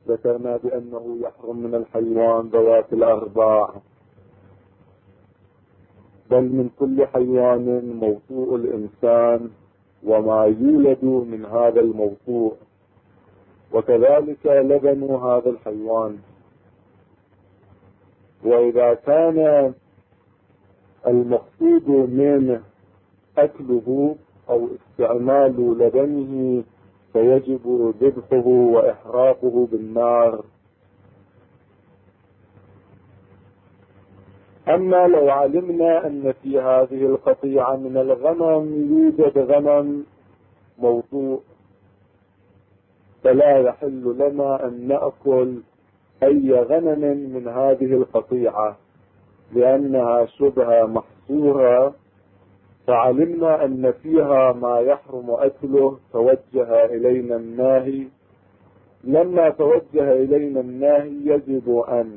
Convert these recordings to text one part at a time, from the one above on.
ذكرنا بأنه يحرم من الحيوان ذوات الأرباع، بل من كل حيوان موطوء الإنسان وما يولد من هذا الموطوء، وكذلك لبن هذا الحيوان. وإذا كان المقصود من أكله أو استعمال لبنه فيجب ذبحه وإحراقه بالنار. أما لو علمنا أن في هذه القطيعة من الغنم يوجد غنم موضوع، فلا يحل لنا أن نأكل أي غنم من هذه القطيعة لأنها شبه محصورة، فعلمنا أن فيها ما يحرم أكله توجه إلينا الناهي. لما توجه إلينا الناهي يجب أن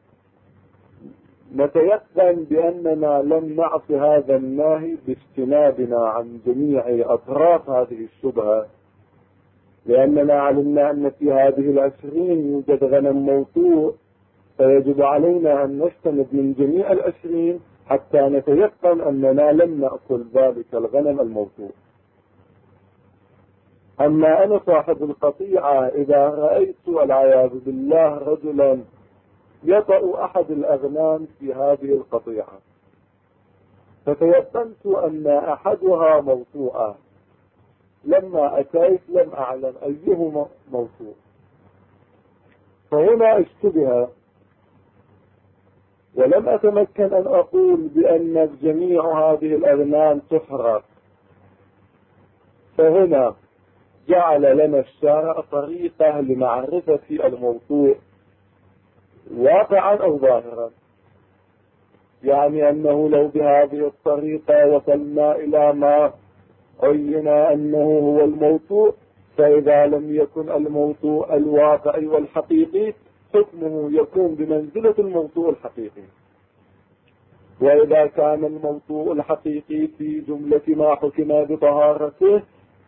نتيقن بأننا لم نعص هذا الناهي باجتنابنا عن جميع أطراف هذه الشبهة، لأننا علمنا أن في هذه 20 يوجد غنم موطوء، فيجب علينا أن نجتنب من جميع 20 حتى نتيقن أننا لم نأكل ذلك الغنم الموطوء. أما أنا صاحب القطيعة إذا رأيت والعياذ بالله رجلا يطأ أحد الأغنام في هذه القطيعة، فتيقنت أن أحدها موطوءة، لما أتيت لم أعلم أيه موطوء، فهنا اشتبه ولم أتمكن أن أقول بأن جميع هذه الأغنام تحرق. فهنا جعل لنا الشارع طريقة لمعرفة الموضوع واقعا أو ظاهرا، يعني أنه لو بهذه الطريقة وصلنا إلى ما عين أنه هو الموضوع، فإذا لم يكن الموضوع الواقعي والحقيقي حكمه يكون بمنزلة الموضوع الحقيقي. وإذا كان الموضوع الحقيقي في جملة ما حكم بطهارته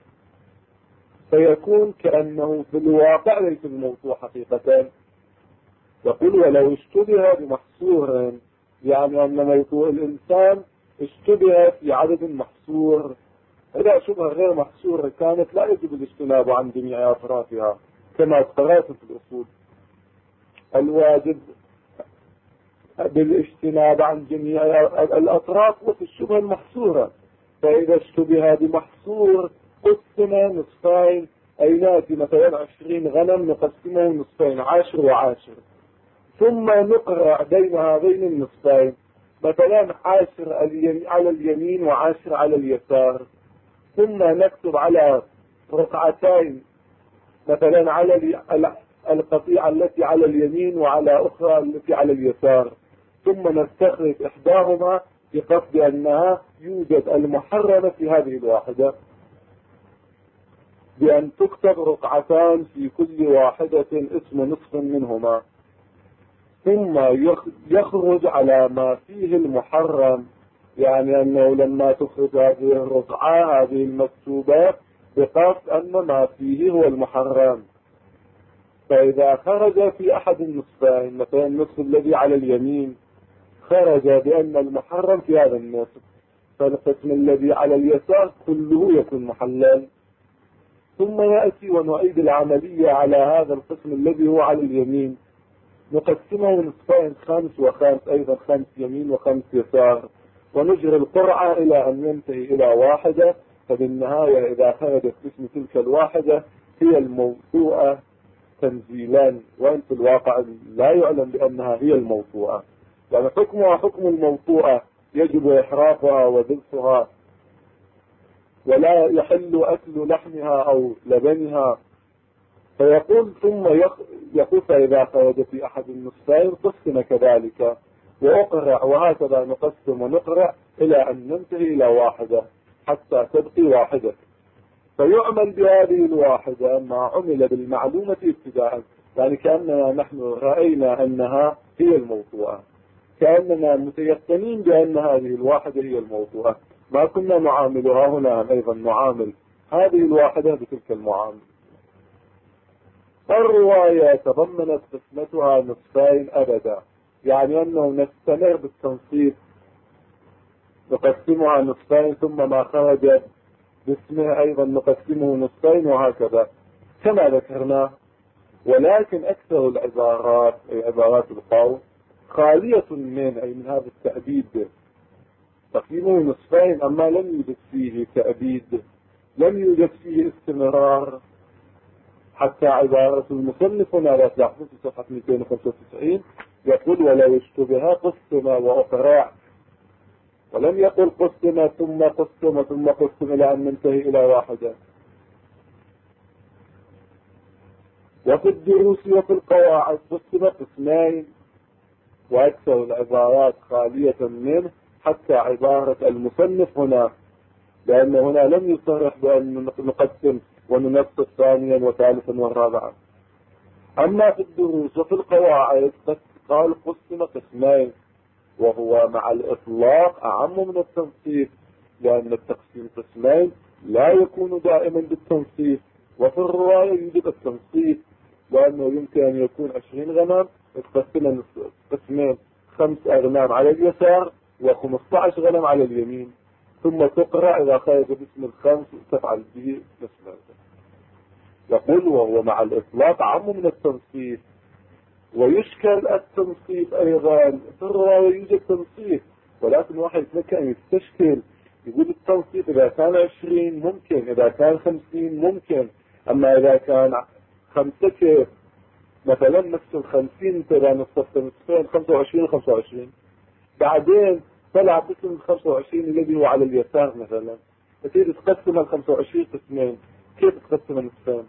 فيكون كأنه في الواقع ليس الموضوع حقيقة. يقول ولو اشتبه بمحصور، يعني أن موضوع الإنسان اشتبه في عدد محصور، إذا شبه غير محصورة كانت لا يجب الاجتناب عن جميع أطرافها كما قرأت في الأصول. الواجب بالاجتناب عن جميع الأطراف وفي الشبهة المحصورة. فإذا اشتبه بمحصور قسم نصفين، أي ناتي مثلا 20 غنم نقسمه نصفين 10 و10، ثم نقرأ بين هذين النصفين مثلا 10 على اليمين و10 على اليسار، ثم نكتب على رقعتين مثلا على القطيعة التي على اليمين وعلى أخرى التي على اليسار، ثم نستخرج إحداهما بقصد أنها يوجد المحرمة في هذه الواحدة، بأن تكتب رقعتان في كل واحدة اسم نصف منهما، ثم يخرج على ما فيه المحرم، يعني أنه لما تخرج هذه الرقعة هذه المكتوبة بقصد أن ما فيه هو المحرم. فإذا خرج في أحد النصفين مثلا النصف الذي على اليمين خرج بأن المحرم في هذا النصف، فالقسم الذي على اليسار كله يكون محلل، ثم يأتي ونعيد العملية على هذا القسم الذي هو على اليمين، نقسمه نصفين 5 و5 أيضا 5 يمين و5 يسار، ونجري القرعة إلى أن ينتهي إلى واحدة، فبالنهاية إذا خرجت اسم تلك الواحدة هي الموضوعة تنزيلا، وإن في الواقع لا يعلم بأنها هي الموضوعة، يعني حكمها حكم الموضوعة، يجب إحراقها وذبحها، ولا يحل أكل لحمها أو لبنها. فيقول ثم يقول فإذا خرج في أحد النصفين قسم كذلك وأقرع، وهكذا نقسم ونقرع إلى أن ننتهي إلى واحدة حتى تبقي واحدة، فيعمل بهذه الواحدة ما عمل بالمعلومة ابتداء، يعني كأننا نحن رأينا أنها هي الموضوعة، كأننا متيقنين بأن هذه الواحدة هي الموضوعة، ما كنا نعاملها هنا أيضا نعامل هذه الواحدة بتلك المعاملة. الرواية تضمنت قسمتها نصفين أبدا، يعني أنه نستمر بالتنصيف، نقسمها نصفين، ثم ما خرجت باسمه أيضا نقسمه نصفين، وهكذا كما ذكرنا. ولكن أكثر العبارات أي عبارات القول خالية من هذا التأبيد، تقسيمه نصفين، أما لم يوجد فيه تأبيد، لم يوجد فيه استمرار. حتى عبارة المصنف هنا لا تلاحظون في صفحة 295 يقول: ولا يشتبه قسم وأقرع، ولم يقل قسم ثم قسم ثم قسم إلى أن ننتهي إلى واحدة. وفي الدروس وفي القواعد قسم قسمين، وأكثر العبارات خالية منه، حتى عبارة المصنف هنا، لأن هنا لم يصرح بأن نقسم وننصف ثانيا وثالثا ورابعا. أما في الدروس وفي القواعد قال قسم قسمين، وهو مع الإطلاق أعم من التنصيف، لأن التقسيم قسمين لا يكون دائما بالتنصيف. وفي الرواية يوجد التنصيف، لأنه يمكن أن يكون 20 غنم يتقسم قسمين، 5 أغنام على اليسار و15 غنم على اليمين، ثم تقرأ إذا خرج باسم الخمس تفعل به نفس هذا. يقول: وهو مع الإطلاق أعم من التنصيف. ويشكل التنصيف أيضا، في الرواية يوجد تنصيف، ولكن واحد لك أن يستشكل، يقول التنصيف إذا كان 20 ممكن، إذا كان 50 ممكن، أما إذا كان 5 كيف؟ مثلا نفس 50 ترى نصف نصفين، 25 بعدين طلع باسم 25 الذي هو على اليسار مثلا، تصير تقسم 25 قسمين، كيف تقسم نصفين؟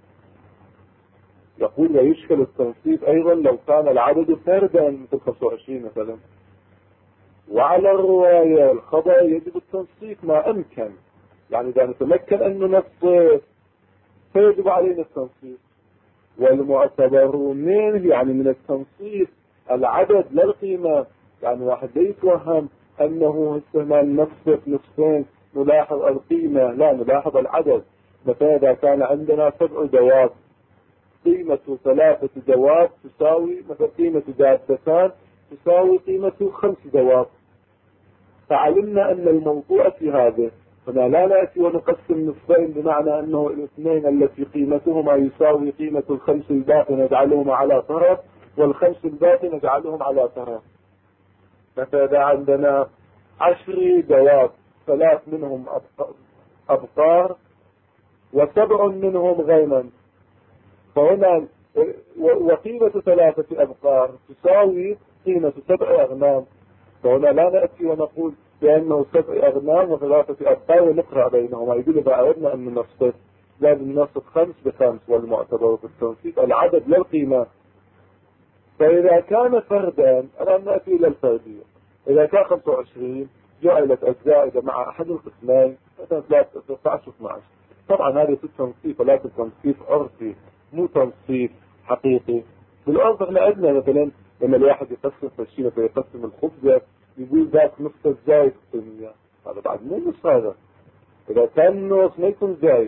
يقول: ويشكل التنصيف أيضا لو كان العدد فردا مثل 25 مثلا. وعلى الرواية الخبر يجب التنصيف ما أمكن، يعني إذا نتمكن أن ننصف فيجب علينا التنصيف. والمعتبر منه يعني من التنصيف العدد لا القيمة، يعني واحد لا يتوهم أنه استعمال نصف نصفين نلاحظ القيمة، لا، نلاحظ العدد. مثلا إذا كان عندنا 7 دواب، قيمة 3 دواب تساوي مثلا قيمة دابتان تساوي قيمة 5 دواب، فعلمنا أن الموضوع في هذا. هنا لا نأتي ونقسم نصفين بمعنى أنه الاثنين التي قيمتهما يساوي قيمة ال5 الباقي نجعلهما على طرف، وال5 الباقي نجعلهم على طرف. مثلا عندنا 10 دواب، 3 منهم أبقار و7 منهم غنم، فهنا وقيمة 3 أبقار تساوي قيمة 7 أغنام، فهنا لا نأتي ونقول بأنه 7 أغنام و3 أبقار ونقرأ بينهما. يقول إذا أردنا أن ننصف لازم ننصف 5 ب5، والمعتبر في التنصيف العدد لا القيمة. فإذا كان فردا الآن نأتي إلى الفردية، إذا كان 25 جعلت الزائدة مع أحد القسمين مثلا 13 12. طبعا هذا في التنصيف، ولكن تنصيف عرفي مو تنصيف حقيقي. بالأرض احنا عندنا مثلا لما الواحد يقسم فالشيء مثلا يقسم الخبزة يقول ذاك نصف الزايد قسمية، هذا بعد مو نصف. هذا إذا كان نص ما يكون زايد.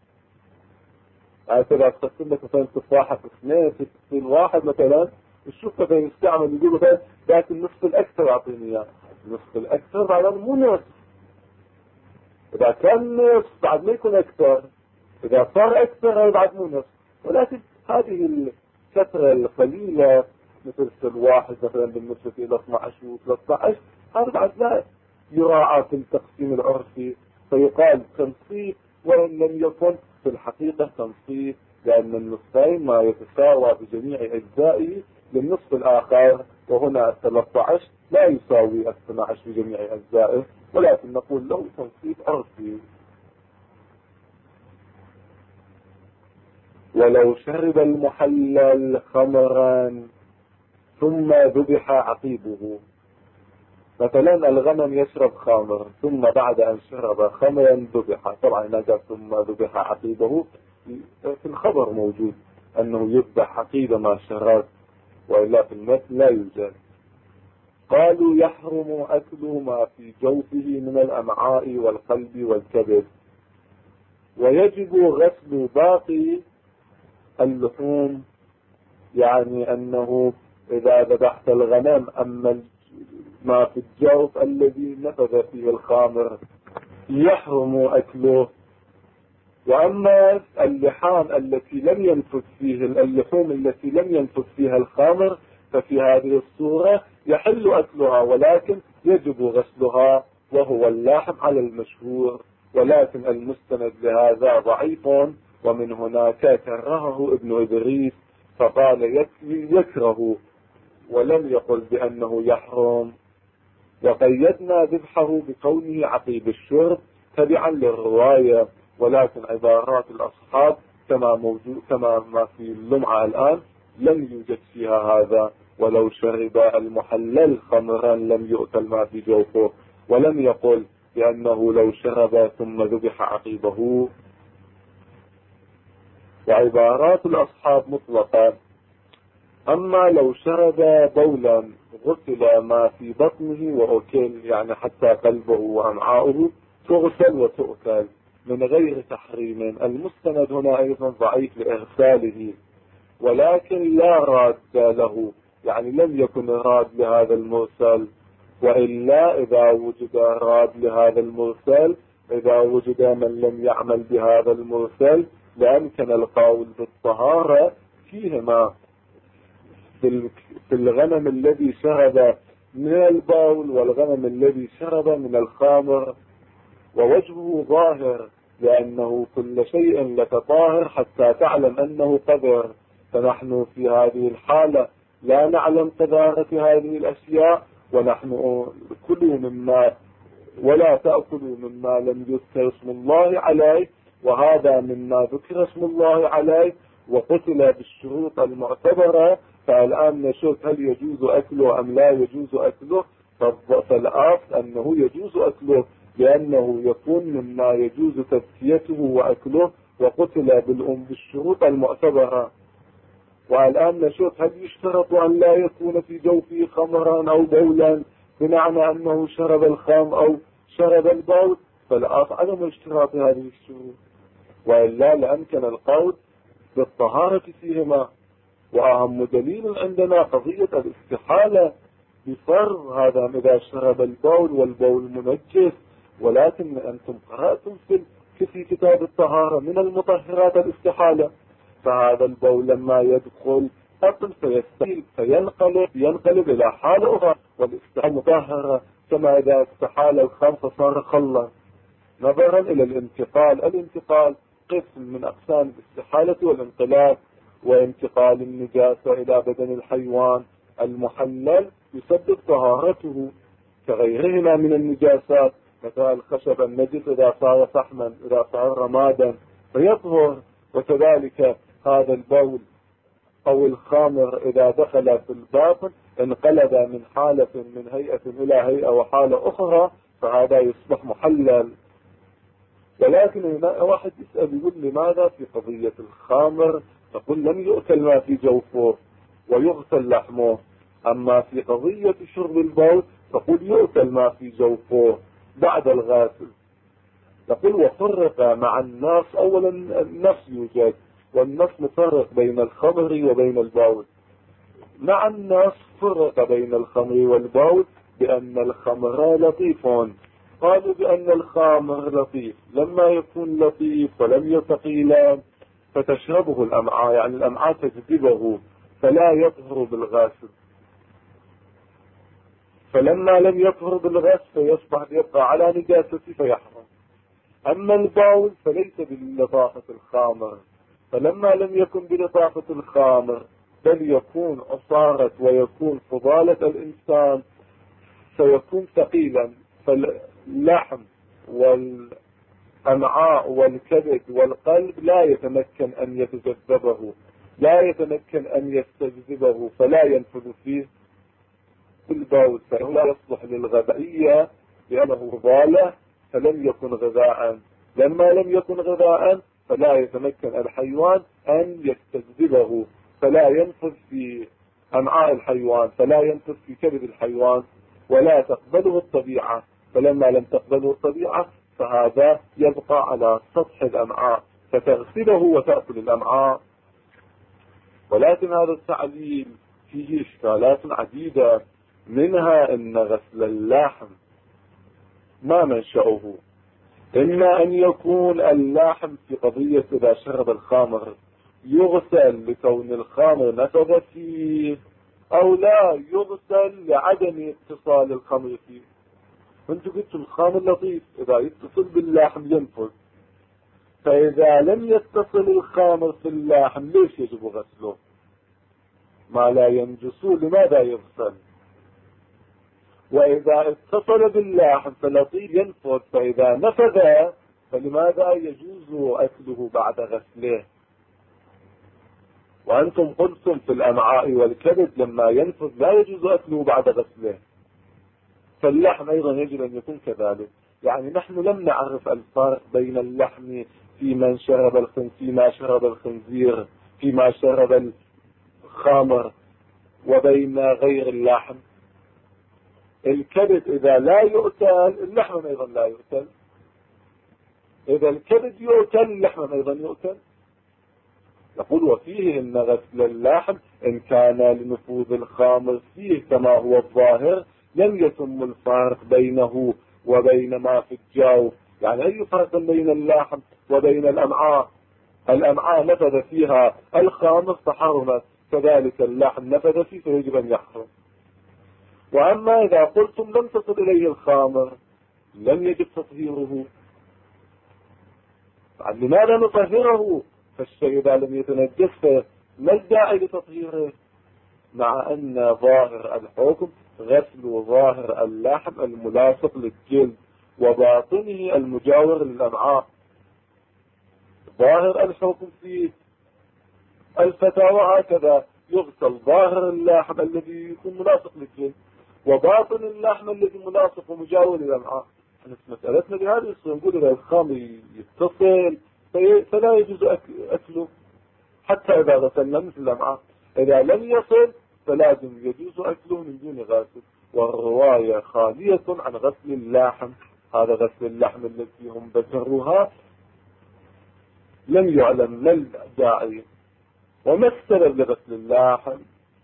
يعني إذا تقسم لك مثلا تفاحة اثنين في واحد مثلا، الشوف مثلا يستعمل يقول مثلا ذاك النصف الأكثر أعطيني إياه، النصف الأكثر بعد مو نصف. إذا كان نصف بعد ما يكون أكثر، إذا صار أكثر هذا بعد مو نصف. ولكن هذه الكثرة القليلة مثل الواحد مثلا بالنسبة إلى 12 و13، هذا بعد لا يراعى في التقسيم العرفي، فيقال تنصيف وإن لم يكن في الحقيقة تنصيف، لأن النصفين ما يتساوى بجميع أجزائه للنصف الآخر، وهنا 13 لا يساوي 12 بجميع أجزائه، ولكن نقول له تنصيف عرفي. ولو شرب المحلل خمرا ثم ذبح عقيبه، مثلا الغنم يشرب خمر ثم بعد أن شرب خمرا ذبح، طبعا هذا ثم ذبح عقيبه في الخبر موجود أنه يذبح عقيب ما شرب، وإلا في المثل لا يوجد. قالوا يحرم أكل ما في جوفه من الأمعاء والقلب والكبد، ويجب غسل باقي اللحوم، يعني أنه إذا ذبحت الغنم أما ما في الجوف الذي نفذ فيه الخامر يحرم أكله. وأما اللحام التي لم ينفذ فيه اللحوم التي لم ينفذ فيها الخامر ففي هذه الصورة يحل أكلها، ولكن يجب غسلها وهو اللحم على المشهور، ولكن المستند لهذا ضعيف، ومن هناك كرهه ابن إدريس فقال يكره ولم يقل بأنه يحرم. وقيدنا ذبحه بكونه عقيب الشرب تبعا للرواية، ولكن عبارات الأصحاب كما ما في اللمعة الآن لم يوجد فيها هذا. ولو شرب المحلل خمرا لم يؤكل ما في جوفه، ولم يقل بأنه لو شرب ثم ذبح عقيبه. وعبارات الأصحاب مطلقة. أما لو شرب بولا غسل ما في بطنه وأكل، يعني حتى قلبه وأمعاؤه تغسل وتؤكل من غير تحريم. المستند هنا أيضا ضعيف لإغساله، ولكن لا راد له، يعني لم يكن راد لهذا المرسل. وإلا إذا وجد راد لهذا المرسل، إذا وجد من لم يعمل بهذا المرسل لأمكن القول بالطهارة فيهما، في الغنم الذي شرب من البول والغنم الذي شرب من الخمر. ووجهه ظاهر، لأنه كل شيء لك طاهر حتى تعلم أنه قذر، فنحن في هذه الحالة لا نعلم قذارة هذه الأشياء، ونحن كلوا مما ولا تأكلوا مما لم يذكر اسم الله عليه، وهذا مما ذكر اسم الله عليه وقتل بالشروط المعتبرة. فالآن نشوف هل يجوز أكله أم لا يجوز أكله. فالأصل أنه يجوز أكله، لأنه يكون مما يجوز تزكيته وأكله، وقتل بالشروط المعتبرة. والآن نشوف هل يشترط أن لا يكون في جوفه خمرا أو بولا بمعنى أنه شرب الخمر أو شرب البول. فالأصل عدم اشتراط هذه الشروط، وإلا لأمكن القول بالطهارة فيهما. وأهم دليل عندنا قضية الاستحالة بفرض هذا إذا شرب البول والبول منجس، ولكن أنتم قرأتم في كتاب الطهارة من المطهرات الاستحالة. فهذا البول لما يدخل أصل فيستحيل ينقلب إلى حالة أخرى، والاستحالة مطهرة، كما إذا استحال الخمر صار خلا. نظرا إلى الانتقال قسم من أقسام الاستحالة والانقلاب، وانتقال النجاسة إلى بدن الحيوان المحلل يسبب طهارته كغيرهما من النجاسات، مثل الخشب النجس إذا صار فحما إذا صار رمادا فيطهر. وكذلك هذا البول أو الخمر إذا دخل في الباطن انقلب من حالة من هيئة إلى هيئة وحالة أخرى، فهذا يصبح محلل. ولكن هنا واحد يسأل يقول لماذا في قضية الخمر نقول لم يؤكل ما في جوفه ويغسل لحمه، أما في قضية شرب البول تقول يؤكل ما في جوفه بعد الغسل. نقول وفرق مع النص. أولا النص يوجد، والنص مفرق بين الخمر وبين البول. مع النص فرق بين الخمر والبول بأن الخمر لطيف. قالوا بأن الخمر لطيف، لما يكون لطيف ولم يثقيلان فتشربه الأمعاء، يعني الأمعاء تجذبه فلا يطهر بالغسل. فلما لم يطهر بالغسل فيصبح يبقى على نجاسته فيحرم. أما البول فليس بلطافة الخمر، فلما لم يكن بلطافة الخمر بل يكون عصارة ويكون فضالة الإنسان فيكون ثقيلا، فاللحم والأمعاء والكبد والقلب لا يتمكن أن يتجذبه، لا يتمكن أن يستجذبه، فلا ينفذ فيه البول، فهو لا يصلح للغذائية لأنه فضالة فلم يكن غذاء. لما لم يكن غذاء فلا يتمكن الحيوان أن يستجذبه، فلا ينفذ في أمعاء الحيوان، فلا ينفذ في كبد الحيوان، ولا تقبله الطبيعة. فلما لم تقبله الطبيعة فهذا يبقى على سطح الأمعاء فتغسله وتأكل الأمعاء. ولكن هذا التعليل فيه إشكالات عديدة، منها أن غسل اللحم ما منشأه؟ إما أن يكون اللحم في قضية إذا شرب الخمر يغسل لكون الخمر نفذ فيه، أو لا يغسل لعدم اتصال الخمر فيه. فأنتوا قلتوا الخمر لطيف، إذا يتصل باللحم ينفذ، فإذا لم يتصل الخمر في اللحم ليش يجب غسله؟ ما لا ينجس لماذا يغسل؟ وإذا اتصل باللحم فلطيف ينفذ، فإذا نفذ فلماذا يجوز أكله بعد غسله؟ وأنتم قلتم في الأمعاء والكبد لما ينفذ لا يجوز أكله بعد غسله، فاللحم أيضا يجب أن يكون كذلك. يعني نحن لم نعرف الفرق بين اللحم فيما شرب الخنزير فيما شرب الخمر وبين غير اللحم. الكبد إذا لا يؤكل اللحم أيضا لا يؤكل، إذا الكبد يؤكل اللحم أيضا يؤكل. يقول وفيه إن غسل اللحم إن كان لنفوذ الخامر فيه كما هو الظاهر لم يتم الفرق بينه وبين ما في الجوف. يعني أي فرق بين اللحم وبين الأمعاء؟ الأمعاء نفذ فيها الخامر فحرمت، كذلك اللحم نفذ فيه فيجب أن يحرم. وأما إذا قلتم لم تصل إليه الخامر لم يجب تطهيره، لماذا نطهره؟ فالشيء إذا لم يتنجس ما الداعي لتطهيره؟ مع أن ظاهر الحكم غسل ظاهر اللحم الملاصق للجلد وباطنه المجاور للأمعاء. ظاهر الحكم في الفتاوى هكذا، يغسل ظاهر اللحم الذي يكون ملاصق للجلد وباطن اللحم الذي ملاصق ومجاور للأمعاء. مسألتنا بهذه الصورة نقول إذا الخام يتصل فلا يجوز أكله حتى إذا غسلنا مثل الأمعاء، إذا لم يصل فلازم يجوز أكله من دون غاسل. والرواية خالية عن غسل اللحم، هذا غسل اللحم التي هم ذكروها لم يعلم ما الداعي وما السبب لغسل اللحم.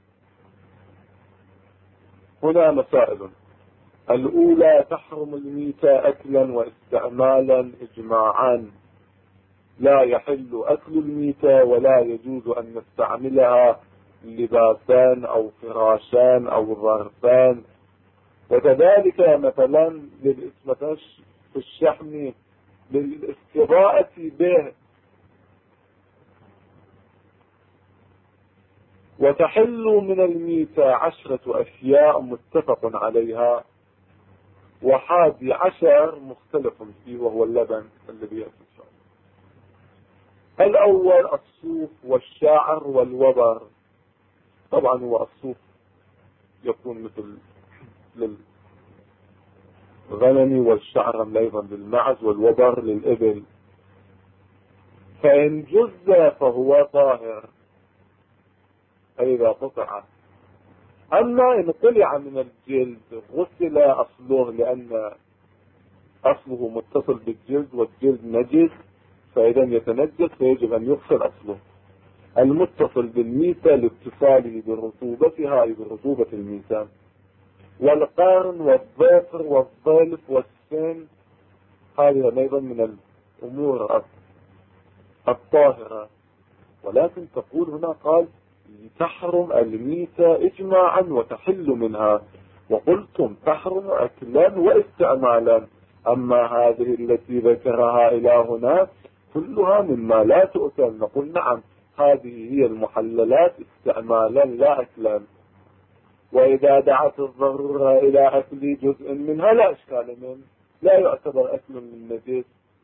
هنا مسائل: الأولى تحرم الميتة أكلا واستعمالا إجماعا، لا يحل أكل الميتة ولا يجوز أن نستعملها لباسان أو فراشان أو ظرفان، وكذلك مثلا للإسمتش في الشحم للاستضاءة به. وتحل من الميتة 10 أشياء متفق عليها، و11 مختلف فيه وهو اللبن الذي يأتي. الأول الصوف والشعر والوبر. طبعا هو الصوف يكون مثل للغنم، والشعر أيضا للمعز، والوبر للإبل. فإن جز فهو طاهر أي إذا قطع. أما إن طلع من الجلد غسل أصله، لأن أصله متصل بالجلد والجلد نجس، فإذا يتنجس فيجب أن يغسل أصله. المتصل بالميتة لاتصاله برطوبتها أي برطوبة الميتة. والقرن والظفر والظلف والسن هذه أيضا من الأمور الطاهرة. ولكن تقول هنا قال تحرم الميتة إجماعا وتحل منها، وقلتم تحرم أكلا واستعمالا. أما هذه التي ذكرها إلى هنا كلها مما لا تؤكل، نقول نعم هذه هي المحللات استعمالا لا أكلا. وإذا دعت الضرورة إلى أكل جزء منها لا إشكال منه، لا يعتبر أكل من نجس.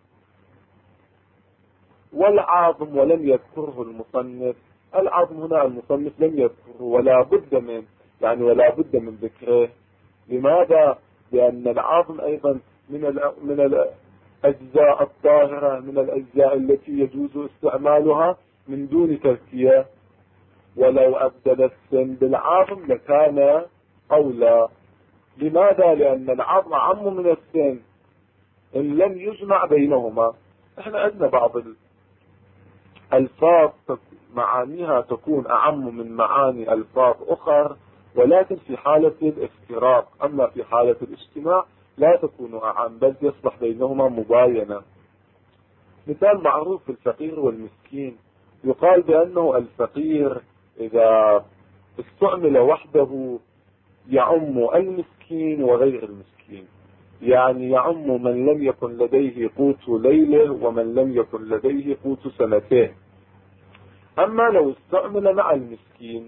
والعظم ولم يذكره المصنف، العظم هنا المصنف لم يذكره ولا بد منه، يعني ولا بد من ذكره. لماذا؟ لأن العظم أيضا من الأجزاء الطاهرة، من الأجزاء التي يجوز استعمالها من دون تزكية. ولو أبدل السن بالعظم لكان أولى. لماذا؟ لأن العظم أعم من السن إن لم يجمع بينهما. احنا عندنا بعض ألفاظ معانيها تكون أعم من معاني ألفاظ أخر، ولكن في حالة الافتراق. أما في حالة الاجتماع لا تكون أعم، بل يصبح بينهما مباينة. مثال معروف في الفقير والمسكين، يقال بأنه الفقير إذا استعمل وحده يعم المسكين وغير المسكين، يعني يعم من لم يكن لديه قوت ليله ومن لم يكن لديه قوت سنتين. أما لو استعمل مع المسكين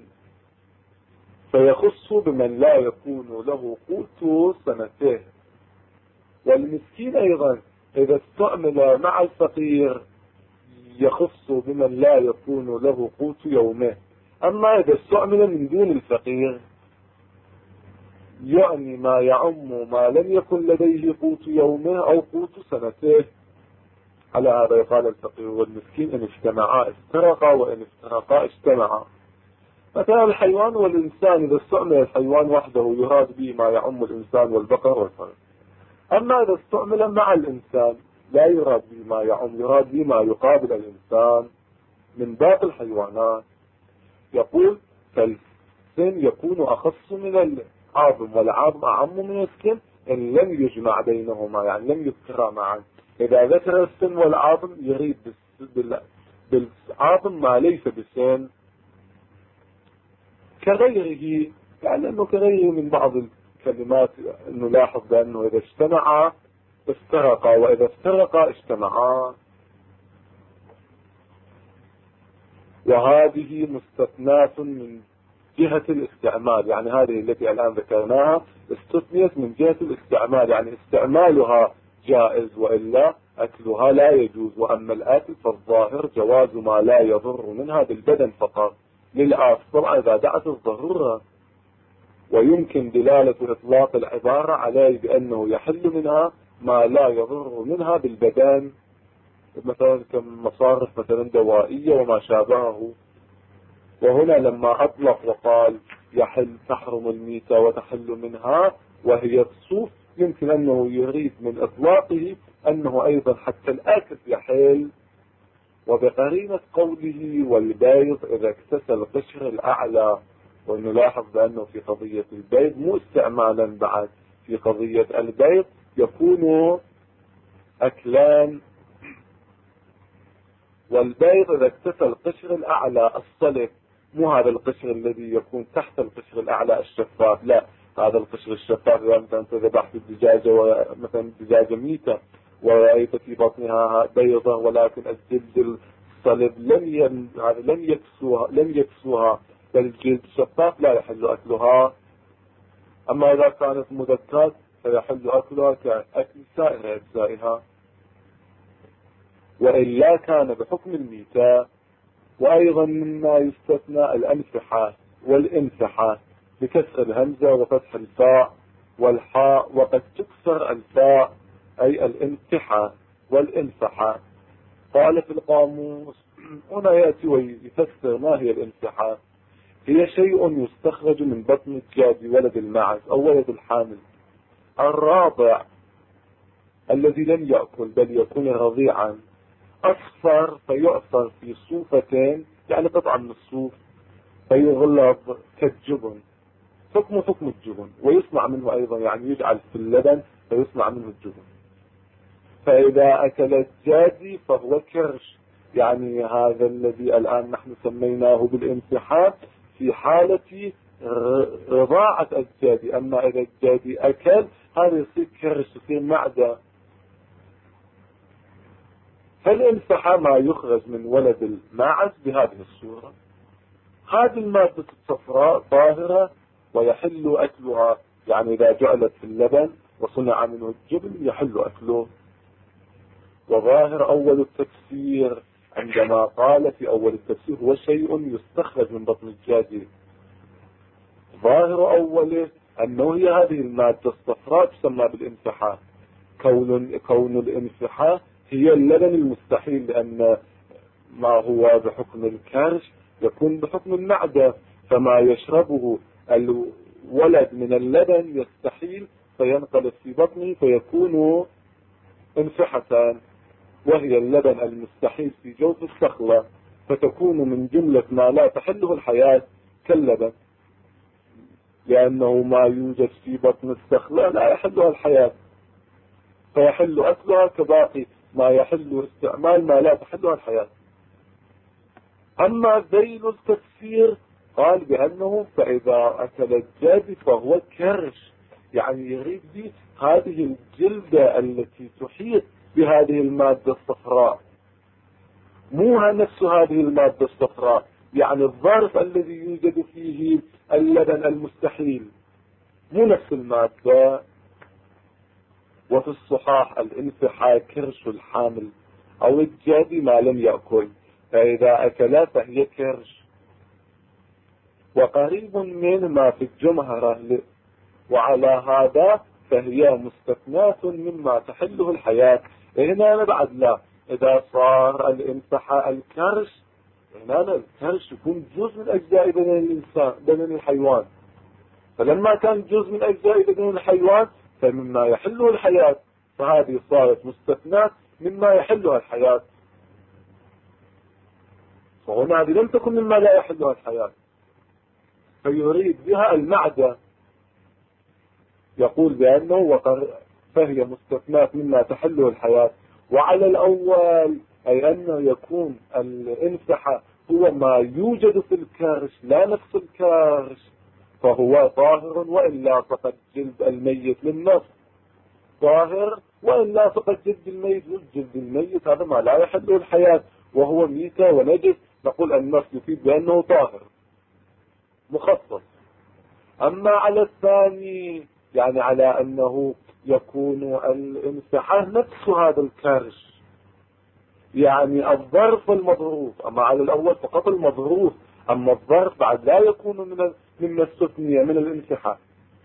فيخص بمن لا يكون له قوت سنتين، والمسكين أيضا إذا استعمل مع الفقير يخص بمن لا يكون له قوت يومه. أما إذا استعمل من دون الفقير يعني ما يعم ما لم يكن لديه قوت يومه أو قوت سنته. على هذا يقال الفقير والمسكين إن اجتمعا افترقا وإن افترقا اجتمعا. مثلا الحيوان والإنسان، إذا استعمل الحيوان وحده يراد به ما يعم الإنسان والبقر والفرس. أما إذا استعمل مع الإنسان لا يراد به ما يعم، يراد به ما يقابل الإنسان من باقي الحيوانات. يقول فالسن يكون أخص من العظم والعظم أعم من السن إن لم يجمع بينهما، يعني لم يذكرا معا. إذا ذكر السن والعظم يريد بالعظم ما ليس بسن كغيره، يعني أنه كغيره من بعض الكلمات نلاحظ بأنه إذا اجتمعا افترقا وإذا افترقا اجتمعا. وهذه مستثناة من جهة الاستعمال، يعني هذه التي الآن ذكرناها استثنيت من جهة الاستعمال، يعني استعمالها جائز وإلا أكلها لا يجوز. وأما الآكل فالظاهر جواز ما لا يضر منها بالبدن فقط للآكل، طبعا إذا دعت الضرورة. ويمكن دلالة إطلاق العبارة عليه بأنه يحل منها ما لا يضر منها بالبدن، مثلا كمصارف مثلا دوائية وما شابهه. وهنا لما أطلق وقال تحرم الميتة وتحل منها وهي الصوف، يمكن أنه يريد من إطلاقه أنه أيضا حتى الآكل يحل، وبقرينة قوله والبيض إذا اكتسى القشر الأعلى. ونلاحظ بأنه في قضية البيض مو استعمالا بعد، في قضية البيض يكون أكلان. والبيض إذا اكتسى القشر الأعلى الصلب، مو هذا القشر الذي يكون تحت القشر الأعلى الشفاف، لا، هذا القشر الشفاف. إذا مثلا ذبحت الدجاجة ومثلا الدجاجة ميتة ورأيت في بطنها بيضة ولكن الجلد الصلب لم يكسوها بل الجلد شفاف، لا يحل أكلها. أما إذا كانت مذكات فيحل أكلها كأكل سائر أجزائها، وإلا كان بحكم الميتة. وأيضا مما يستثنى الأنفحة والإنفحة بكسر الهمزة وفتح الفاء والحاء، وقد تكسر الفاء أي الانفحة والإنفحة. قال في القاموس، هنا يأتي ويفسر ما هي الانفحة. هي شيء يستخرج من بطن الجاد ولد الماعز أو ولد الحامل الراضع الذي لم يأكل بل يكون رضيعا، أصفر فيعصر في صوفتين، يعني قطعة من الصوف، فيغلظ كالجبن، حكم الجبن، ويصنع منه أيضا، يعني يجعل في اللبن فيصنع منه الجبن. فإذا أكل الجادي فهو كرش، يعني هذا الذي الآن نحن سميناه بالانسحاب في حالة رضاعة الجادي. أما إذا الجادي أكل هذا يصير كرش، يصير معدة. فالانفحة ما يخرج من ولد الماعز بهذه الصورة. هذه المادة الصفراء طاهرة ويحل أكلها، يعني إذا جعلت في اللبن وصنع منه الجبن يحل أكله. وظاهر أول التفسير عندما قال في أول التفسير هو شيء يستخرج من بطن الجادي، ظاهر أوله أنه هي هذه المادة الصفراء تسمى بالانفحة. كون الانفحة هي اللبن المستحيل، لأن ما هو بحكم الكرش يكون بحكم المعدة، فما يشربه الولد من اللبن يستحيل فينقلب في بطنه فيكون انفحة، وهي اللبن المستحيل في جوف الصخلة. فتكون من جملة ما لا تحله الحياة كاللبن، لأنه ما يوجد في بطن الصخرة لا يحلها الحياة، فيحل أكلها كباقي ما يحل استعمال ما لا تحلها الحياة. أما ذيل التكسير قال بأنه فإذا أكل الجاد فهو كرش، يعني يريد به هذه الجلدة التي تحيط بهذه المادة الصفراء، مو نفس هذه المادة الصفراء، يعني الظرف الذي يوجد فيه اللبن المستحيل مو نفس المادة. وفي الصحاح الانفحاء كرش الحامل أو الجادي ما لم يأكل، فإذا أكل فهي كرش. وقريب من ما في الجمهرة، وعلى هذا فهي مستثناة مما تحله الحياة. هنا بعد لا، إذا صار الانفحاء الكرش، هنا الكرش يكون جزء من أجزاء بدن الإنسان بدن الحيوان، فلما كان جزء من أجزاء بدن الحيوان فمما يحله الحياة، فهذه صارت مستثناة مما يحلها الحياة، فهنا هذه لم تكن مما لا يحلها الحياة، فيريد بها المعدة. يقول بأنه فهي مستثناة مما تحله الحياة. وعلى الأول أي أنه يكون الانفحاء هو ما يوجد في الكرش لا نفس الكرش، فهو طاهر وإلا فقد جلد الميت للنفس طاهر، وإلا فقد جلد الميت والجلد الميت هذا ما لا يحله الحياة وهو ميتة ونجس، نقول النفس يفيد بأنه طاهر مخصص. أما على الثاني يعني على أنه يكون الانفحاء نفس هذا الكرش، يعني الظرف المظروف، أما على الأول فقط المظروف، أما الظرف بعد لا يكون من السفنية من الانفحاء.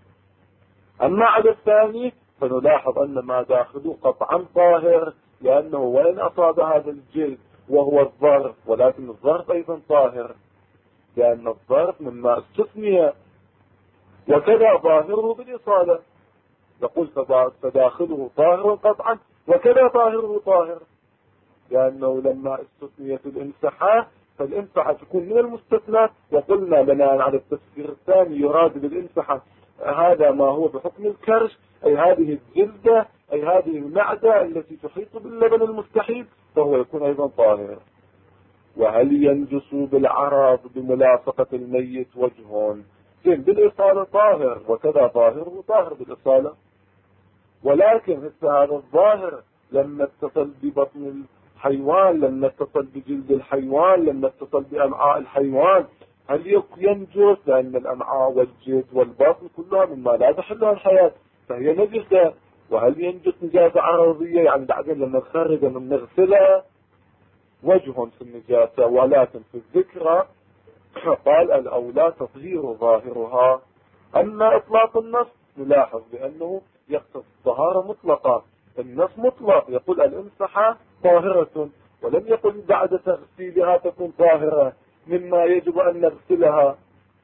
أما على الثاني فنلاحظ أن ما داخله قطعا طاهر، لأنه وإن أصاب هذا الجلد وهو الظرف، ولكن الظرف أيضا طاهر لأن الظرف من ماء السفنية، وكذا ظاهره بالإصالة، يقول فداخله طاهر قطعا وكذا ظاهره طاهر، لأنه لما استثنية الانفحاء فالانفحاء تكون من المستثنى، وقلنا بناء على التفسير الثاني يراد بالانفحاء هذا ما هو بحكم الكرش، أي هذه الجلدة أي هذه المعدة التي تحيط باللبن المستحيل، فهو يكون أيضا طاهر. وهل ينجس بالعرض بملاصقة الميت وجه؟ بالإصالة طاهر، وكذا ظاهره طاهر بالإصالة، ولكن هذا الظاهر لما اتصل ببطن الحيوان، لما اتصل بجلد الحيوان، لما اتصل بأمعاء الحيوان، هل ينجس؟ لأن الأمعاء والجلد والبطن كلها مما لا تحلها الحياة فهي نجسة. وهل ينجس نجاسة عرضية؟ يعني بعدين لما نخرج من نغسلها وجه في النجاسة، ولكن في الذكرى قال الأولى تطهير ظاهرها. أما إطلاق النص نلاحظ بأنه يقصد الطهارة مطلقة، النص مطلق يقول الانفحاء طاهرة، ولم يقل بعد تغسيلها تكون طاهرة مما يجب أن نغسلها.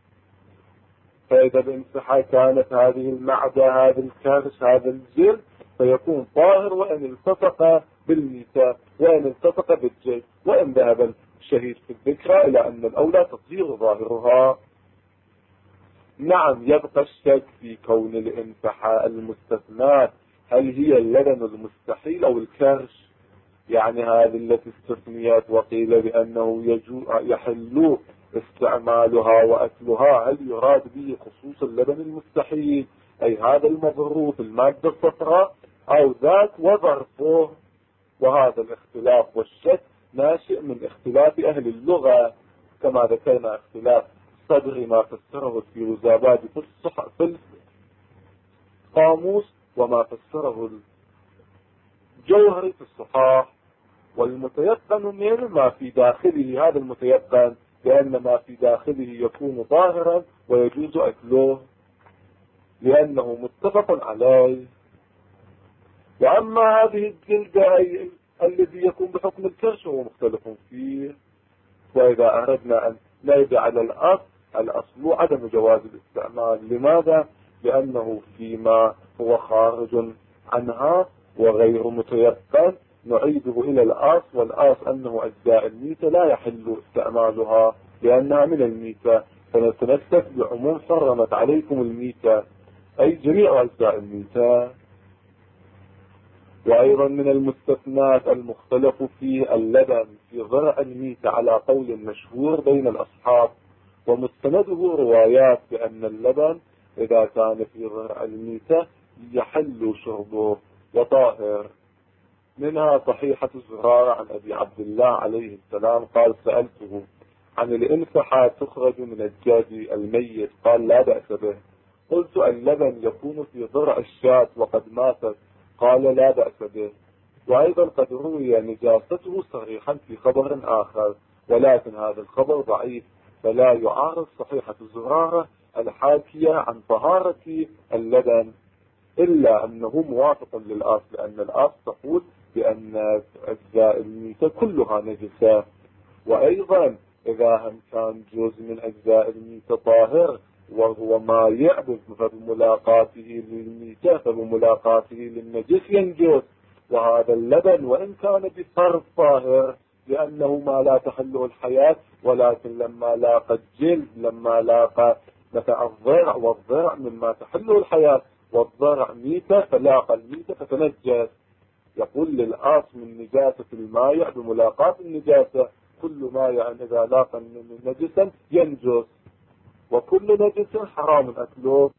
فإذا الانفحاء كانت هذه المعدة هذا الكرش هذا الجلد فيكون طاهر وإن التصق بالميتة وإن التصق بالجلد، وإن ذهب الشهيد في الذكرى إلى أن الأولى تطهير ظاهرها. نعم، يبقى الشك في كون الانفحاء المستثنات هل هي اللبن المستحيل أو الكرش، يعني هذه التي استثنيت وقيل بأنه يحل استعمالها وأكلها، هل يراد به خصوص اللبن المستحيل أي هذا المظروف المادة الصفراء أو ذاك وظرفه؟ وهذا الاختلاف والشك ناشئ من اختلاف أهل اللغة، كما ذكرنا اختلاف صدر ما فسره الفيروزابادي في القاموس وما فسره الجوهري في الصحاح، والمتيقن من ما في داخله، هذا المتيقن لأن ما في داخله يكون ظاهرا ويجوز أكله لأنه متفق عليه. وأما هذه الجلدة الذي يكون بحكم الكرش هو مختلف فيه. وإذا أردنا أن نرد على الأصل عدم جواز الاستعمال. لماذا؟ لأنه فيما هو خارج عنها وغير متيقن نعيده إلى الآص، والآص أنه أجزاء الميتة لا يحل استعمالها لأنها من الميتة، فنتمسك بعموم حرمت عليكم الميتة أي جميع أجزاء الميتة. وأيضا من المستثنات المختلف فيه اللبن في ضرع الميتة على قول مشهور بين الأصحاب، ومستنده روايات بأن اللبن إذا كان في ضرع الميتة يحل شربه وطاهر. منها صحيحة زرارة عن أبي عبد الله عليه السلام قال: سألته عن الإنفحة تخرج من الجدي الميت، قال: لا بأس به. قلت: اللبن يكون في ضرع الشاة وقد ماتت، قال: لا بأس به. وأيضا قد روي نجاسته صريحا في خبر آخر، ولكن هذا الخبر ضعيف فلا يعارض صحيحة زرارة الحاكية عن طهارة اللبن، إلا أنه موافق للآصل، لأن الآصل تقول بأن أجزاء الميتة كلها نجسة. وأيضا إذا كان جزء من أجزاء الميتة طاهر وهو ما يعبث فبملاقاته للميتة فبملاقاته للنجس ينجس، وهذا اللبن وإن كان بفرض طاهر لأنه ما لا تحله الحياة، ولكن لما لاقى الجلد، لما لاقى مثلا الضرع، والضرع مما تحله الحياة، والضرع ميتة فلاقى الميتة فتنجس. يقول للآص من نجاسة المايع بملاقاة النجاسة، كل مايع إذا لاقى نجسا ينجس، وكل نجس حرام أكله.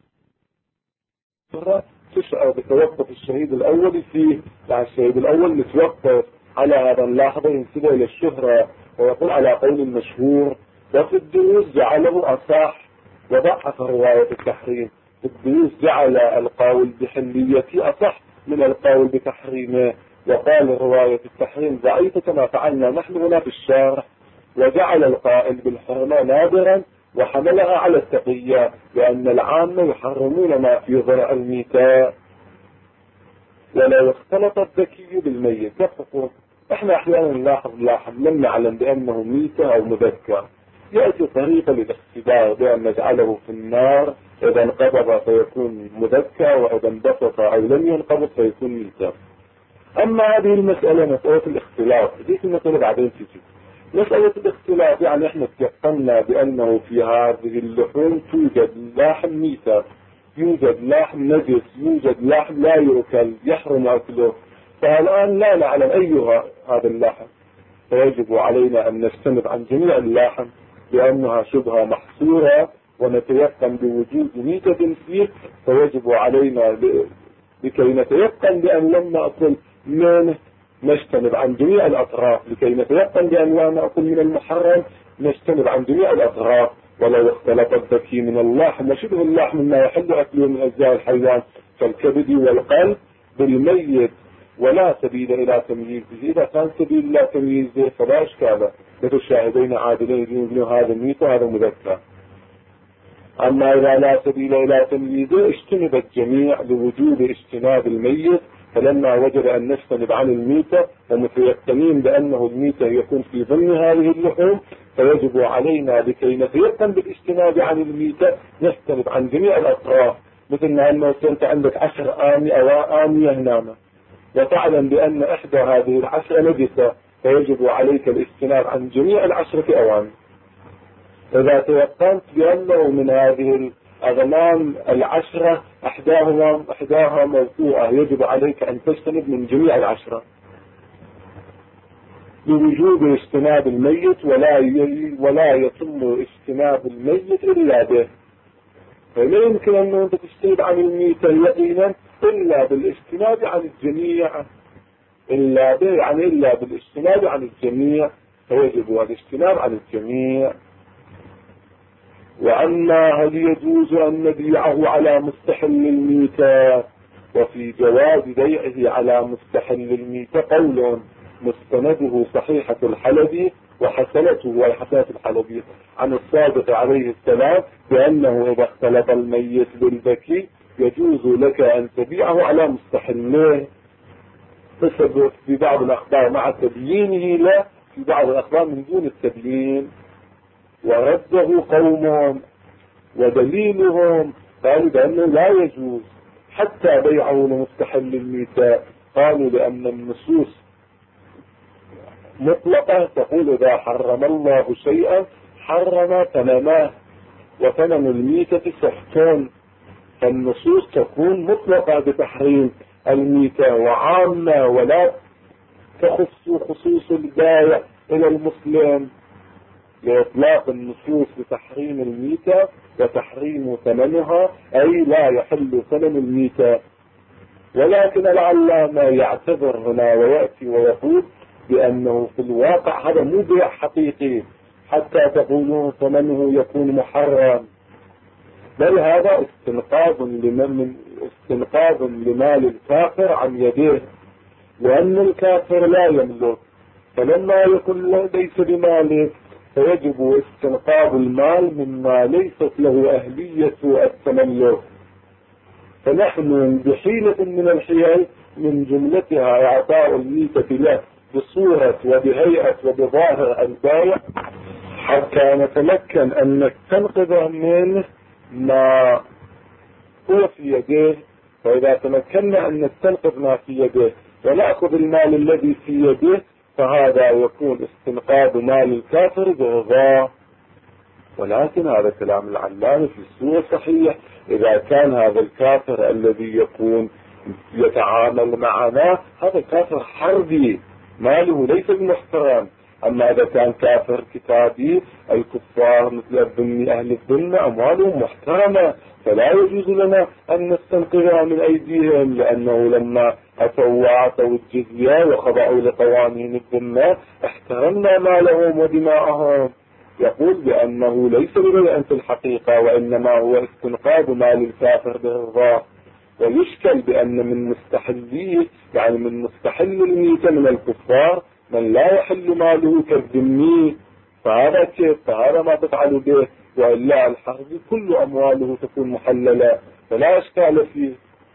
تشعر بتوقف الشهيد الأول فيه، يعني الشهيد الأول متوقف على هذا اللحظة ينسبه إلى الشهرة، ويقول على قول مشهور. وفي الدروس جعله أصح وضعف رواية التحريم. في الدروس جعل القول بحليته أصح من القول بتحريمه، وقال رواية التحريم ضعيفة كما فعلنا نحن هنا في الشارع، وجعل القائل بالحرمة نادرا وحملها على التقية، لأن العامة يحرمون ما في ضرع الميتة. ولو اختلط الذكي بالميت يفقه. احنا احيانا نلاحظ لم نعلم بأنه ميتة أو مذكر، يأتي طريقة للاختبار بأن نجعله في النار، إذا انقبض فيكون مذكر، وإذا انبسط أو لم ينقبض فيكون ميتة. أما هذه المسألة مسألة الاختلاف دي المسألة بعدين تجي. مسألة الاختلاف يعني احنا تيقنا بأنه في هذه اللحوم توجد لاحم ميتة، يوجد لاحم نجس، يوجد لاحم لا يؤكل يحرم أكله، فالآن لا نعلم أيها هذا اللحم، فيجب علينا أن نجتنب عن جميع اللحم لأنها شبهة محصورة، ونتيقن بوجود ميتة فيه، فيجب علينا لكي نتيقن بأن لم نأكل منه نجتنب عن جميع الأطراف، لكي نتيقن بأن لا نأكل من المحرم نجتنب عن جميع الأطراف. ولو اختلط الذكي من اللحم وشبه اللحم مما يحل أكله من أجزاء الحيوان كالكبد والقلب بالميت ولا سبيل إلى تمييزه، إذا كان سبيل إلى تمييزه فلا إشكال، مثل الشاهدين عادلين يقولون هذا ميت وهذا مذكر. أما إذا لا سبيل إلى تمييزه اجتنب الجميع لوجود اجتناب الميت، فلما وجد أن نجتنب عن الميتة ومتيقنين بأنه الميتة يكون في ضمن هذه اللحوم، فيجب علينا لكي نتيقن بالاجتناب عن الميتة نجتنب عن جميع الأطراف، مثل ما أنه أنت عندك 10 آنية أو آنية هنامة وتعلم بأن إحدى هذه 10 نجسة، فيجب عليك الاجتناب عن جميع 10 أواني. إذا تيقنت بأنه من هذه الأغنام 10 إحداها موضوعة، يجب عليك أن تجتنب من جميع 10 بوجود اجتناب الميت، ولا يتم اجتناب الميت إلا به. فلا يمكن أن أنت تجتنب عن الميتة يقينا إلا بالاجتناب عن الجميع، إلا بالاجتناب عن الجميع، فيجب الاجتناب عن الجميع. وأما هل يجوز أن نبيعه على مستحل الميتة؟ وفي جواز بيعه على مستحل الميتة قول مستنده صحيحة الحلبي وحسنته الحلبي عن الصادق عليه السلام بأنه إذا اختلط الميت بالبكي يجوز لك أن تبيعه على مستحله، بسبب في بعض الأخبار مع تبيينه لا، في بعض الأخبار من دون التبيين. ورده قوم ودليلهم قالوا بأنه لا يجوز حتى بيعه لمستحل الميتة، قالوا لأن النصوص مطلقة تقول إذا حرم الله شيئا حرم ثمنه، وثمن الميتة سحتان، فالنصوص تكون مطلقة بتحريم الميتة وعامة، ولا تخص خصوص البائع إلى المسلم، لإطلاق النصوص بتحريم الميتة وتحريم ثمنها، أي لا يحل ثمن الميتة. ولكن العلامة يعتذر هنا ويأتي ويقول بأنه في الواقع هذا مو بيع حقيقي حتى تقولون ثمنه يكون محرم، بل هذا استنقاذ لمال الكافر عن يديه، لأن الكافر لا يملك، فلما يكون ليس بمالك فيجب استنقاذ المال مما ليست له أهلية التملك. فنحن بحيلة من الحيل من جملتها إعطاء الميتة له بصورة وبهيئة وبظاهر البائع حتى نتمكن أن نستنقذ منه ما هو في يديه. فإذا تمكنا أن نستنقذ ما في يديه ونأخذ المال الذي في يديه فهذا يكون استنقاذ مال الكافر برضاه. ولكن هذا كلام العلامة في السورة صحيح إذا كان هذا الكافر الذي يكون يتعامل معنا هذا كافر حربي ماله ليس بمحترم. أما إذا كان كافر كتابي الكفار مثل الذمي أهل الذمة أموالهم محترمة، فلا يجوز لنا أن نستنقذها من أيديهم، لأنه لما أتوا وأعطوا الجزية وخضعوا لقوانين الذمة احترمنا مالهم ودماءهم. يقول بأنه ليس ببيع في الحقيقة، وإنما هو استنقاذ مال الكافر برضاه. ويشكل بأن من مستحليه يعني من مستحل الميتة من الكفار من لا يحل ماله كالذمي، فهذا كيف؟ فهذا ما تفعل به، وإلا الحربي كل أمواله تكون محللة فلا إشكال فيه.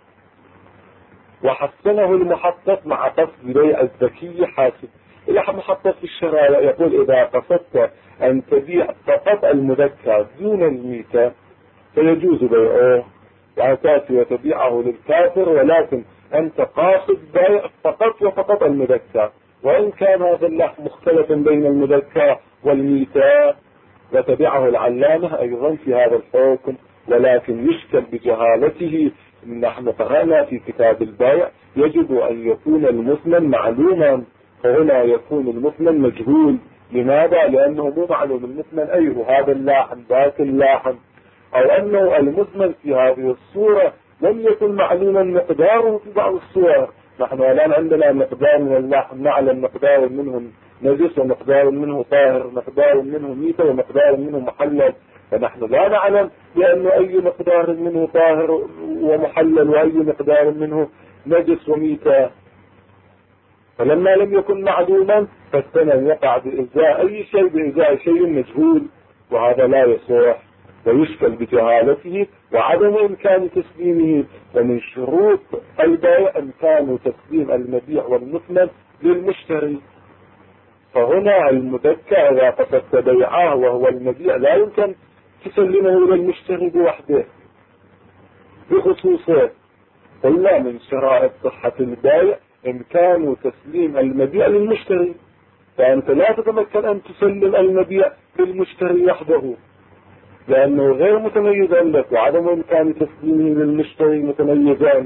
وحسنه المحقق مع قصد بيع الذكي حاسب. إلى محقق في الشرائع يقول إذا قصدت أن تبيع فقط المذكر دون الميتة فيجوز بيعه، يعني تأتي وتبيعه للكافر ولكن أنت قاصد بيع فقط وفقط المذكر، وإن كان هذا اللحم مختلفا بين المذكر والميتة وتبعه العلامة أيضا في هذا الحكم. ولكن يشكل بجهالته. نحن قرأنا في كتاب البيع يجب أن يكون المثمن معلوما، فهنا يكون المثمن مجهول. لماذا؟ لأنه مو معلوم المثمن أيه هذا اللاحم ذاك اللاحم، أو أنه المثمن في هذه الصورة لم يكن معلوما مقداره في بعض الصور. نحن الآن عندنا مقدار من اللحم نعلم مقدار منه نجس ومقدار منه طاهر، مقدار منه ميتة ومقدار منه محلل، فنحن لا نعلم بأن أي مقدار منه طاهر ومحلل وأي مقدار منه نجس وميتة. فلما لم يكن معلوما فالثمن يقع بإزاء أي شيء بإزاء شيء مجهول، وهذا لا يصح ويشكل بجهالته وعدم إمكان تسليمه. ومن شروط البيع إمكان تسليم المبيع والمثمن للمشتري. فهنا المذكر إذا قصدت بيعه وهو المبيع لا يمكن تسلمه للمشتري بوحده بخصوصه. قلنا من شرائط صحة البيع إمكان تسليم المبيع للمشتري، فأنت لا تتمكن أن تسلم المبيع للمشتري وحده لأنه غير متميز عندك، وعدم إمكان تسليمه للمشتري متميزان.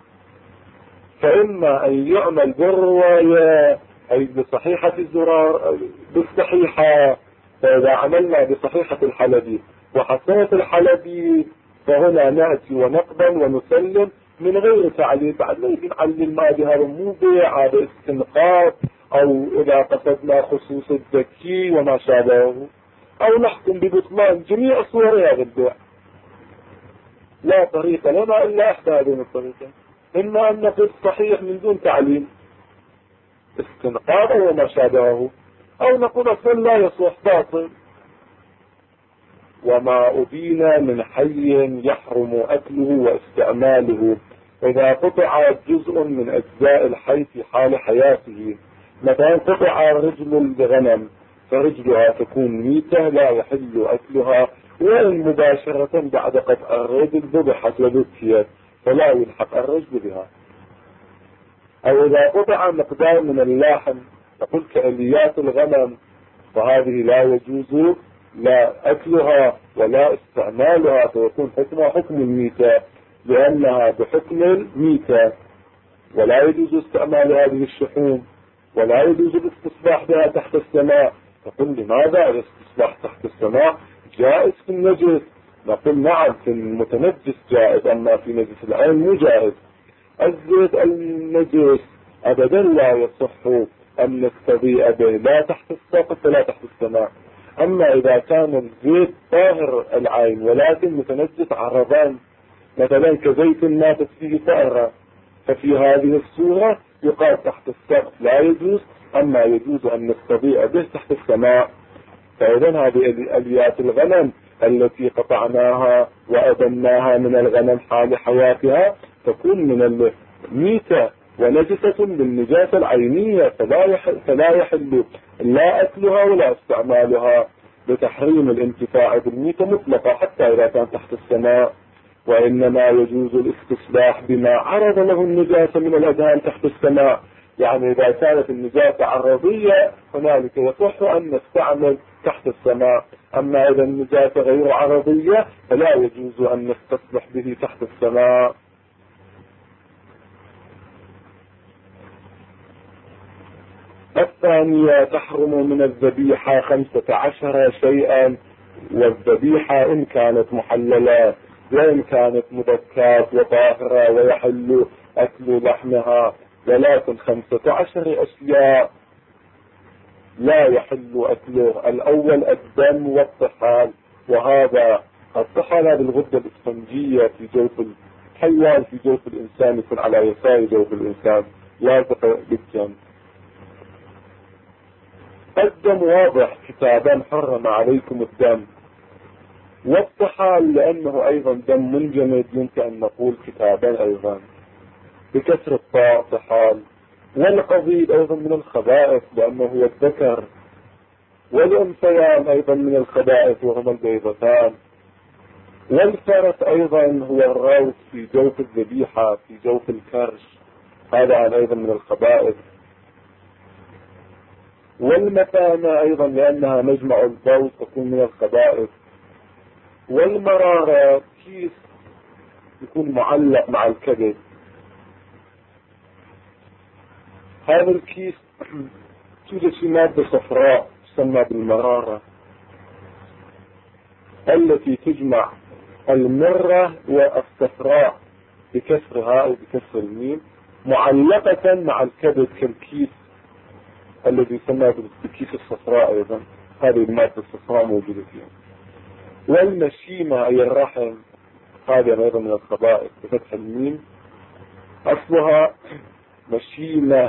فإما أن يعمل بالرواية أي بصحيحة الزرار بالصحيحة، فإذا عملنا بصحيحة الحلبي وحسنة الحلبي فهنا نأتي ونقبل ونسلم من غير تعليل. بعد لا يعلل ما بهذا مو بيع، هذا استنقاذ، أو إذا قصدنا خصوص الذكي وما شابهه، أو نحكم ببطلان جميع صور هذا البيع. لا طريقة لنا إلا إحدى هذين الطريقين، إما أن نقول صحيح من دون تعليل استنقاذ وما شابهه، أو نقول أصلا لا يصح باطل. وما أبين من حي يحرم أكله واستعماله إذا قطع جزء من أجزاء الحي في حال حياته. مثلا قطع رجل الغنم فرجلها تكون ميتة لا يحل أكلها، وإن مباشرة بعد قطع الرجل ذبحت وذكيت فلا يلحق الرجل بها. أو إذا قطع مقدار من اللحم نقول كأليات الغنم، فهذه لا يجوز لا أكلها ولا استعمالها، فيكون حكمها حكم الميتة لأنها بحكم الميتة، ولا يجوز استعمال هذه الشحوم، ولا يجوز الاستصباح بها تحت السماء. تقول لماذا الاستصباح تحت السماء جائز في النجس؟ نقول نعم في المتنجس جائز، أما في نجس العين مو جائز. الزيت النجس أبدا لا يصح أن نستضيء به لا تحت السقف ولا تحت السماء. أما إذا كان الزيت طاهر العين ولكن متنجس عرضان، مثلا كزيت ماتت فيه فأرة، ففي هذه الصورة يقال تحت السقف لا يجوز، أما يجوز أن نستضيء به تحت السماء. فإذا هذه أليات الغنم التي قطعناها وأدمناها من الغنم حال حياتها تكون من الميتة ونجسة بالنجاسة العينية، فلا يحل لا أكلها ولا استعمالها، بتحريم الانتفاع بالميتة مطلقة حتى إذا كان تحت السماء. وإنما يجوز الاستصباح بما عرض له النجاسة من الأدهان تحت السماء، يعني إذا كانت النجاسة عرضية هنالك يصح أن نستعمل تحت السماء، أما إذا النجاسة غير عرضية فلا يجوز أن نستصبح به تحت السماء. الثانية تحرم من الذبيحة 15 شيئا، والذبيحة إن كانت محللة وإن كانت مذكاة وطاهرة ويحل أكل لحمها، ولكن 15 أشياء لا يحل أكله. الأول الدم والطحال، وهذا الطحال هذه الغدة الإسفنجية في جوف الحيوان في جوف الإنسان، يكون على يسار جوف الإنسان لاصق بالجنب. الدم واضح كتابا حرم عليكم الدم، والطحال لأنه أيضا دم منجمد يمكن أن نقول كتابا أيضا بكسر الطاء طحال. والقضيب أيضا من الخبائث لأنه هو الذكر، والأنثيان أيضا من الخبائث وهما البيضتان. والفرس أيضا هو الروث في جوف الذبيحة في جوف الكرش، هذا أيضا من الخبائث. والمثانة أيضا لأنها مجمع الضوء تكون من الخبائث. والمرارة كيس يكون معلق مع الكبد، هذا الكيس توجد في مادة صفراء تسمى بالمرارة، التي تجمع المرة والصفراء بكسرها أو بكسر الميم معلقة مع الكبد كالكيس الذي يسمى بالكيس الصفراء. أيضا هذه المادة الصفراء موجودة فيها. والمشيمة أي الرحم، هذه أيضا من الخبائث بفتح الميم، أصلها مشيمة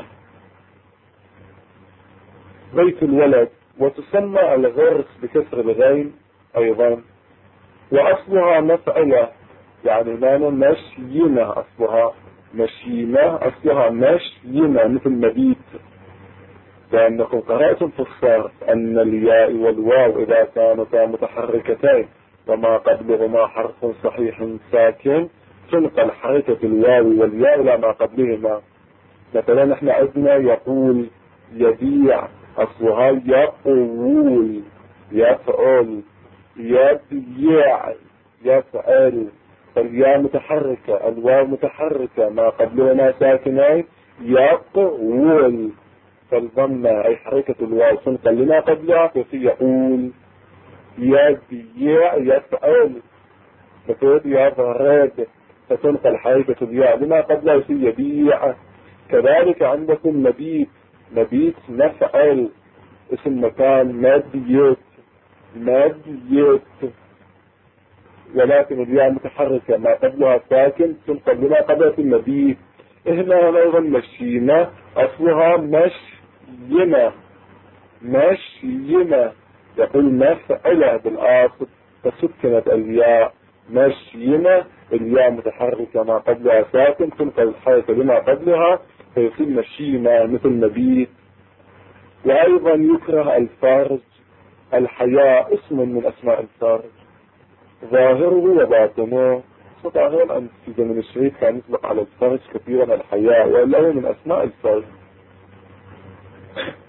بيت الولد، وتسمى الغرس بكسر الغين أيضا، وأصلها مفعلة يعني معنى مشيمة، أصلها مشيمة أصلها مشيمة مثل مبيت، لأنكم قرأتم في الصرف أن الياء والواو إذا كانتا متحركتين وما قبلهما حرف صحيح ساكن تنقل حركة الواو والياء إلى ما قبلهما. مثلا نحن عندنا يقول يبيع، أصلها يقول يفعل، يبيع يفعل، فالياء متحركة الواو متحركة ما قبلهما ساكنين يقول، فالضمة أي حركة الواو تنقل لما قبلها ففي يقول. يبيع يفعل، فتقول يضرب فتنقل حركة الياء لما قبلها في يبيع. كذلك عندكم مبيت، مبيت مفعل اسم مكان مبيت مبيت، ولكن الياء متحركة ما قبلها ساكن تنقل لما قبلها في المبيت. هنا أيضا مشيمة أصلها مشيمة مشيمة، يقول مفعلة بالآصل فسكنت الياء مشيمة، الياء متحركة ما قبلها ساكن تنقل الحركة لما قبلها فيصير مشيمة مثل مبيت. وأيضا يكره الفرج، الحياء اسم من أسماء الفرج، ظاهره وباطنه. ظاهرا أن في زمن الشريف كان يطلق على الفرج كثيرا الحياء، وإلا هو من أسماء الفرج.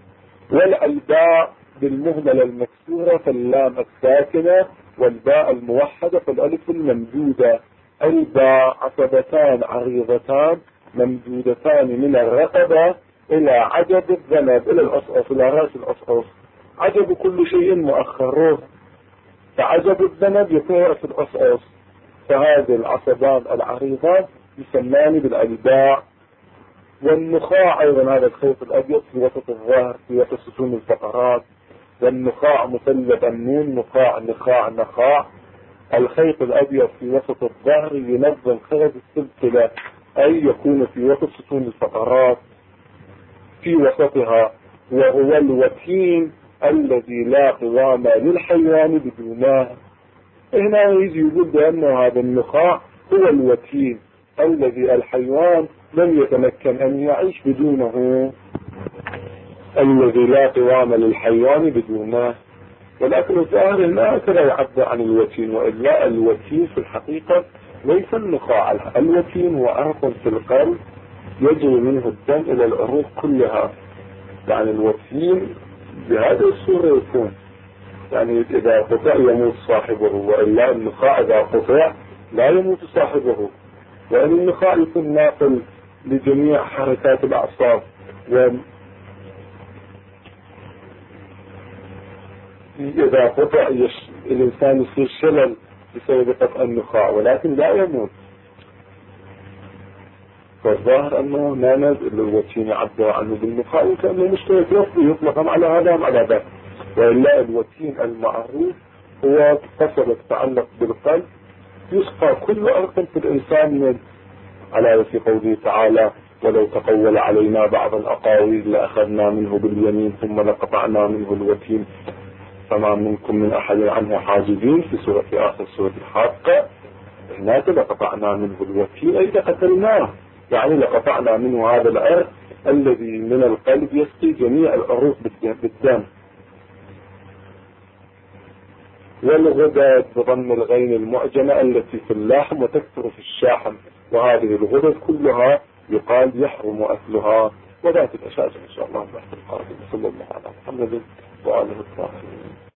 والباء بالمهملة المكسورة فاللام الساكنة، والباء الموحدة فالالف الممدودة. الباء عصبتان عريضتان ممدودتان من الرقبة إلى عجب الذنب، إلى الأصأص، إلى رأس الأصأص. عجب كل شيء مؤخره، فعجب الذنب يكون رأس الأصأص. فهذه العصبان العريضات يسمان بالألباء. والنخاع أيضا هذا الخيط الأبيض في وسط الظهر في وسط ستون الفقرات. والنخاع مثلث النون، نخاع نخاع. الخيط الأبيض في وسط الظهر ينظم خرز السلسلة، أي يكون في وسط ستون الفقرات في وسطها. وهو الوتين الذي لا قوام للحيوان بدونه. هنا يجي يقول بأنه هذا النخاع هو الوتين الذي الحيوان لم يتمكن أن يعيش بدونه، الذي لا قوام للحيوان بدونه. ولكن الظاهر هنا هكذا يعبر عن الوتين، وإلا الوتين في الحقيقة ليس النخاع. الوتين هو عرق في القلب يجري منه الدم إلى العروق كلها. يعني الوتين بهذه الصورة يكون، يعني إذا قطع يموت صاحبه، وإلا النخاع إذا قطع لا يموت صاحبه. وإن النخاع يكون ناقل لجميع حركات الأعصاب، إذا قطع الإنسان يصير شلل بسبب قطع النخاع، ولكن لا يموت. فالظاهر أنه ما نزل الوتين يعبر عنه بالنخاع، وكأنه مشكلة لفظي يطلق على هذا أم على ذاك. وإلا الوتين المعروف هو قصد تتعلق بالقلب، يسقى كل عرق في الإنسان من، على في قوله تعالى: ولو تقول علينا بعض الأقاويل لأخذنا منه باليمين ثم لقطعنا منه الوتين فما منكم من أحد عنه حاجزين، في آخر سورة الحاقة. هناك لقطعنا منه الوتين أي لقتلناه، يعني لقطعنا منه هذا العرق الذي من القلب يسقي جميع العروق بالدم. والغدد بضم الغين المعجمة التي في اللحم وتكثر في الشاحم، وهذه الغدد كلها يقال يحرم أكلها. وذات الأشياء إن شاء الله في القادم. صلى الله على محمد وآله الطاهرين.